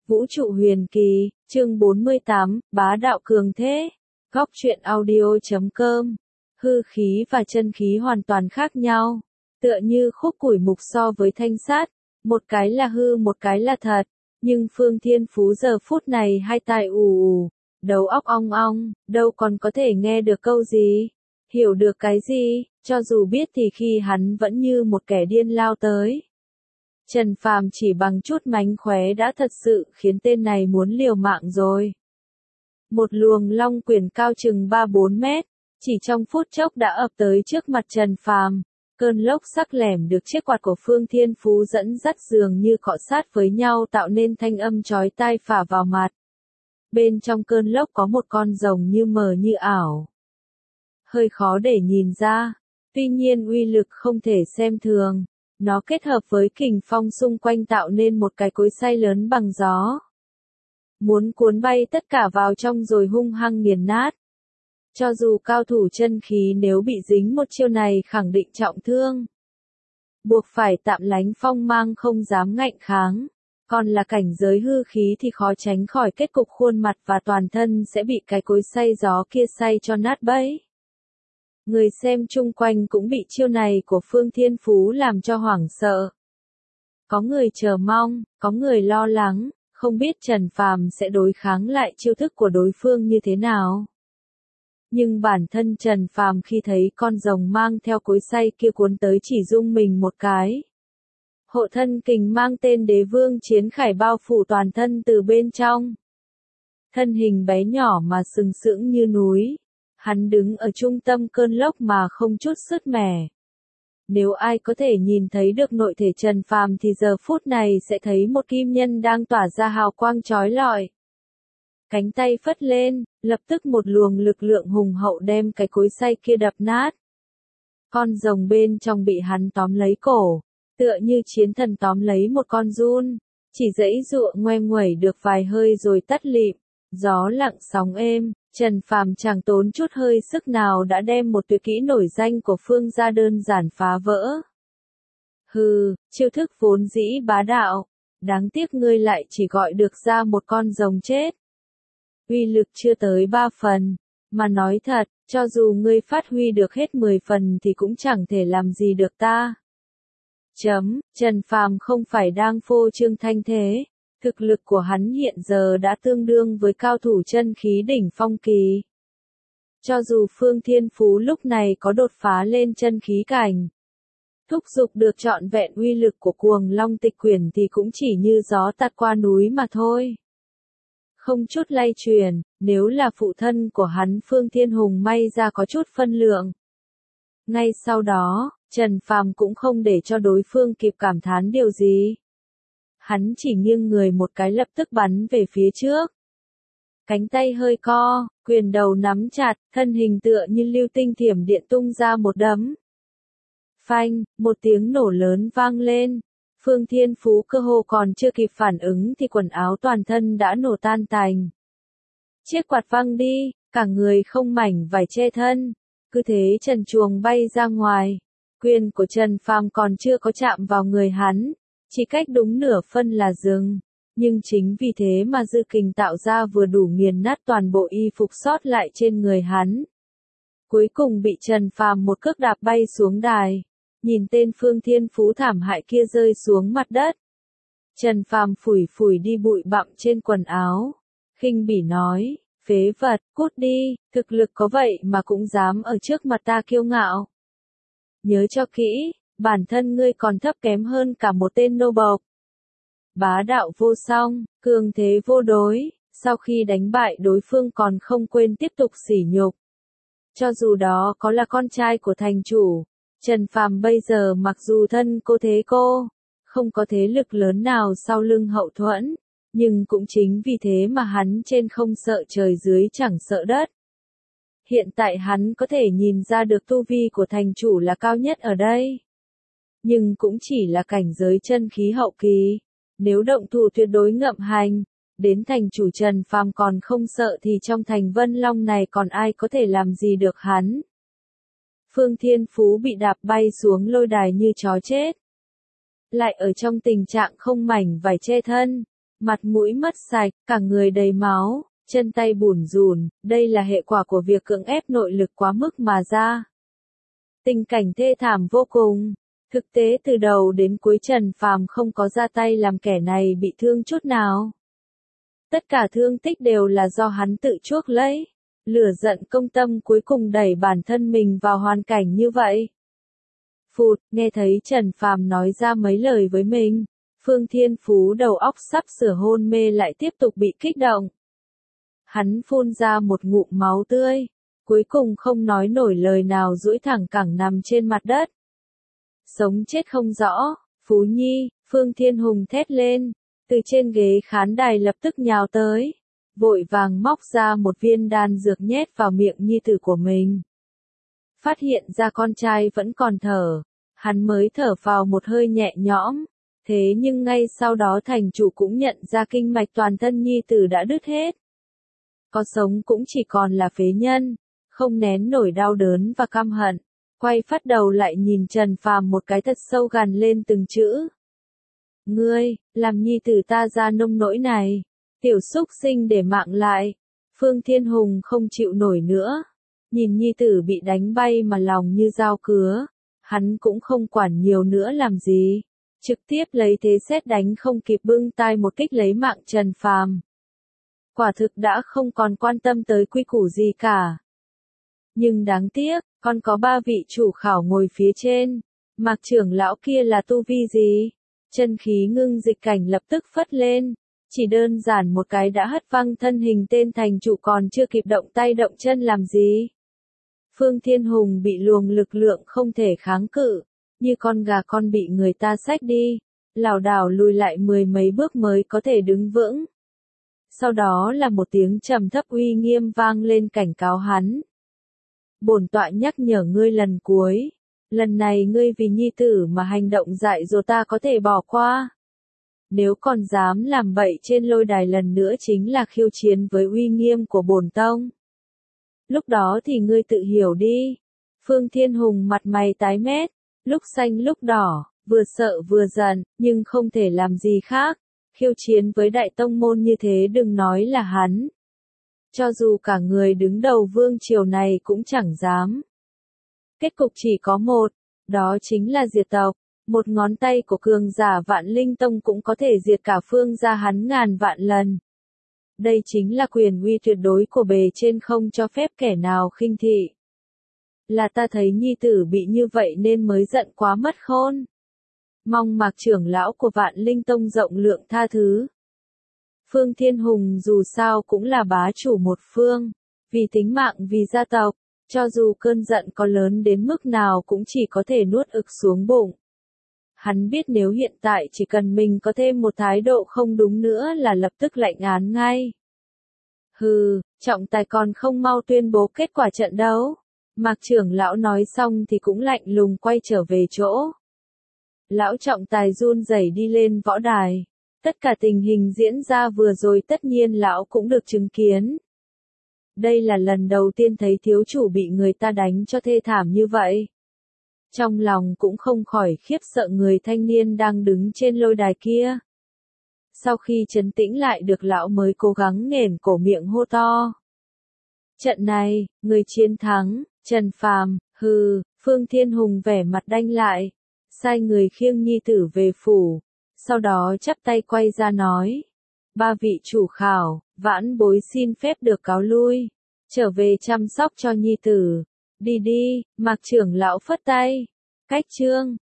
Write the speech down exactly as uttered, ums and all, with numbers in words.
Vũ trụ huyền kỳ, chương bốn mươi tám, bá đạo cường thế. Góc truyện audio chấm com. Hư khí và chân khí hoàn toàn khác nhau. Tựa như khúc củi mục so với thanh sát. Một cái là hư một cái là thật. Nhưng Phương Thiên Phú giờ phút này hai tai ù ù, đầu óc ong ong, đâu còn có thể nghe được câu gì, hiểu được cái gì, cho dù biết thì khi hắn vẫn như một kẻ điên lao tới. Trần Phàm chỉ bằng chút mánh khóe đã thật sự khiến tên này muốn liều mạng rồi. Một luồng long quyển cao chừng ba bốn mét, chỉ trong phút chốc đã ập tới trước mặt Trần Phàm. Cơn lốc sắc lẻm được chiếc quạt của Phương Thiên Phú dẫn dắt dường như cọ sát với nhau tạo nên thanh âm chói tai phả vào mặt. Bên trong cơn lốc có một con rồng như mờ như ảo. Hơi khó để nhìn ra, tuy nhiên uy lực không thể xem thường. Nó kết hợp với kình phong xung quanh tạo nên một cái cối xay lớn bằng gió. Muốn cuốn bay tất cả vào trong rồi hung hăng nghiền nát. Cho dù cao thủ chân khí nếu bị dính một chiêu này khẳng định trọng thương. Buộc phải tạm lánh phong mang không dám ngạnh kháng. Còn là cảnh giới hư khí thì khó tránh khỏi kết cục khuôn mặt và toàn thân sẽ bị cái cối xay gió kia xay cho nát bấy. Người xem chung quanh cũng bị chiêu này của Phương Thiên Phú làm cho hoảng sợ. Có người chờ mong, có người lo lắng, không biết Trần Phàm sẽ đối kháng lại chiêu thức của đối phương như thế nào. Nhưng bản thân Trần Phàm khi thấy con rồng mang theo cối xay kia cuốn tới chỉ rung mình một cái. Hộ thân kình mang tên Đế Vương Chiến Khải bao phủ toàn thân từ bên trong. Thân hình bé nhỏ mà sừng sững như núi. Hắn đứng ở trung tâm cơn lốc mà không chút sứt mẻ. Nếu ai có thể nhìn thấy được nội thể Trần Phàm thì giờ phút này sẽ thấy một kim nhân đang tỏa ra hào quang chói lọi. Cánh tay phất lên, lập tức một luồng lực lượng hùng hậu đem cái cối xay kia đập nát. Con rồng bên trong bị hắn tóm lấy cổ, tựa như chiến thần tóm lấy một con giun, chỉ giãy giụa ngoe nguẩy được vài hơi rồi tắt lịm. Gió lặng sóng êm. Trần Phàm chẳng tốn chút hơi sức nào đã đem một tuyệt kỹ nổi danh của Phương gia đơn giản phá vỡ. Hừ, chiêu thức vốn dĩ bá đạo, đáng tiếc ngươi lại chỉ gọi được ra một con rồng chết. Uy lực chưa tới ba phần, mà nói thật, cho dù ngươi phát huy được hết mười phần thì cũng chẳng thể làm gì được ta. Chấm, Trần Phàm không phải đang phô trương thanh thế. Thực lực của hắn hiện giờ đã tương đương với cao thủ chân khí đỉnh phong kỳ. Cho dù Phương Thiên Phú lúc này có đột phá lên chân khí cảnh, thúc giục được trọn vẹn uy lực của cuồng long tịch quyển thì cũng chỉ như gió tạt qua núi mà thôi. Không chút lay truyền, nếu là phụ thân của hắn Phương Thiên Hùng may ra có chút phân lượng. Ngay sau đó, Trần Phàm cũng không để cho đối phương kịp cảm thán điều gì. Hắn chỉ nghiêng người một cái lập tức bắn về phía trước. Cánh tay hơi co, quyền đầu nắm chặt, thân hình tựa như lưu tinh thiểm điện tung ra một đấm. Phanh, một tiếng nổ lớn vang lên. Phương Thiên Phú cơ hồ còn chưa kịp phản ứng thì quần áo toàn thân đã nổ tan tành. Chiếc quạt văng đi, cả người không mảnh vải che thân. Cứ thế trần truồng bay ra ngoài. Quyền của Trần Phàm còn chưa có chạm vào người hắn. Chỉ cách đúng nửa phân là dừng, nhưng chính vì thế mà dư kình tạo ra vừa đủ nghiền nát toàn bộ y phục sót lại trên người hắn. Cuối cùng bị Trần Phàm một cước đạp bay xuống đài, nhìn tên Phương Thiên Phú thảm hại kia rơi xuống mặt đất. Trần Phàm phủi phủi đi bụi bặm trên quần áo, khinh bỉ nói, phế vật, cút đi, thực lực có vậy mà cũng dám ở trước mặt ta kiêu ngạo. Nhớ cho kỹ. Bản thân ngươi còn thấp kém hơn cả một tên nô bộc. Bá đạo vô song, cường thế vô đối, sau khi đánh bại đối phương còn không quên tiếp tục sỉ nhục. Cho dù đó có là con trai của thành chủ, Trần Phàm bây giờ mặc dù thân cô thế cô, không có thế lực lớn nào sau lưng hậu thuẫn, nhưng cũng chính vì thế mà hắn trên không sợ trời dưới chẳng sợ đất. Hiện tại hắn có thể nhìn ra được tu vi của thành chủ là cao nhất ở đây. Nhưng cũng chỉ là cảnh giới chân khí hậu kỳ. Nếu động thủ tuyệt đối ngậm hành, đến thành chủ Trần Phàm còn không sợ thì trong thành Vân Long này còn ai có thể làm gì được hắn. Phương Thiên Phú bị đạp bay xuống lôi đài như chó chết. Lại ở trong tình trạng không mảnh vải che thân, mặt mũi mất sạch, cả người đầy máu, chân tay bủn rủn, đây là hệ quả của việc cưỡng ép nội lực quá mức mà ra. Tình cảnh thê thảm vô cùng. Thực tế từ đầu đến cuối Trần Phàm không có ra tay làm kẻ này bị thương chút nào. Tất cả thương tích đều là do hắn tự chuốc lấy. Lửa giận công tâm cuối cùng đẩy bản thân mình vào hoàn cảnh như vậy. Phụt, nghe thấy Trần Phàm nói ra mấy lời với mình, Phương Thiên Phú đầu óc sắp sửa hôn mê lại tiếp tục bị kích động. Hắn phun ra một ngụm máu tươi, cuối cùng không nói nổi lời nào duỗi thẳng cẳng nằm trên mặt đất. Sống chết không rõ, Phú Nhi, Phương Thiên Hùng thét lên, từ trên ghế khán đài lập tức nhào tới, vội vàng móc ra một viên đan dược nhét vào miệng nhi tử của mình. Phát hiện ra con trai vẫn còn thở, hắn mới thở vào một hơi nhẹ nhõm, thế nhưng ngay sau đó thành chủ cũng nhận ra kinh mạch toàn thân nhi tử đã đứt hết. Có sống cũng chỉ còn là phế nhân, không nén nổi đau đớn và căm hận, quay phát đầu lại nhìn Trần Phàm một cái thật sâu gằn lên từng chữ. Ngươi, làm nhi tử ta ra nông nỗi này, tiểu súc sinh để mạng lại. Phương Thiên Hùng không chịu nổi nữa, nhìn nhi tử bị đánh bay mà lòng như dao cứa, hắn cũng không quản nhiều nữa làm gì, trực tiếp lấy thế sét đánh không kịp bưng tai một kích lấy mạng Trần Phàm. Quả thực đã không còn quan tâm tới quy củ gì cả. Nhưng đáng tiếc, còn có ba vị chủ khảo ngồi phía trên, Mạc trưởng lão kia là tu vi gì? Chân khí ngưng dịch cảnh lập tức phất lên, chỉ đơn giản một cái đã hất văng thân hình tên thành chủ còn chưa kịp động tay động chân làm gì. Phương Thiên Hùng bị luồng lực lượng không thể kháng cự, như con gà con bị người ta xách đi, lảo đảo lùi lại mười mấy bước mới có thể đứng vững. Sau đó là một tiếng trầm thấp uy nghiêm vang lên cảnh cáo hắn. Bổn tọa nhắc nhở ngươi lần cuối, lần này ngươi vì nhi tử mà hành động dại dột ta có thể bỏ qua. Nếu còn dám làm bậy trên lôi đài lần nữa chính là khiêu chiến với uy nghiêm của bổn tông. Lúc đó thì ngươi tự hiểu đi. Phương Thiên Hùng mặt mày tái mét, lúc xanh lúc đỏ, vừa sợ vừa giận, nhưng không thể làm gì khác. Khiêu chiến với đại tông môn như thế đừng nói là hắn. Cho dù cả người đứng đầu vương triều này cũng chẳng dám. Kết cục chỉ có một, đó chính là diệt tộc. Một ngón tay của cường giả Vạn Linh Tông cũng có thể diệt cả phương gia hắn ngàn vạn lần. Đây chính là quyền uy tuyệt đối của bề trên không cho phép kẻ nào khinh thị. Là ta thấy nhi tử bị như vậy nên mới giận quá mất khôn. Mong Mạc trưởng lão của Vạn Linh Tông rộng lượng tha thứ. Phương Thiên Hùng dù sao cũng là bá chủ một phương, vì tính mạng vì gia tộc, cho dù cơn giận có lớn đến mức nào cũng chỉ có thể nuốt ực xuống bụng. Hắn biết nếu hiện tại chỉ cần mình có thêm một thái độ không đúng nữa là lập tức lệnh án ngay. Hừ, trọng tài còn không mau tuyên bố kết quả trận đấu. Mạc trưởng lão nói xong thì cũng lạnh lùng quay trở về chỗ. Lão trọng tài run rẩy đi lên võ đài. Tất cả tình hình diễn ra vừa rồi tất nhiên lão cũng được chứng kiến. Đây là lần đầu tiên thấy thiếu chủ bị người ta đánh cho thê thảm như vậy. Trong lòng cũng không khỏi khiếp sợ người thanh niên đang đứng trên lôi đài kia. Sau khi trấn tĩnh lại được lão mới cố gắng nghển cổ miệng hô to. Trận này, người chiến thắng, Trần Phàm, hừ, Phương Thiên Hùng vẻ mặt đanh lại, sai người khiêng nhi tử về phủ, sau đó chắp tay quay ra nói. Ba vị chủ khảo, vãn bối xin phép được cáo lui, trở về chăm sóc cho nhi tử. Đi đi, Mạc trưởng lão phất tay. Cách chương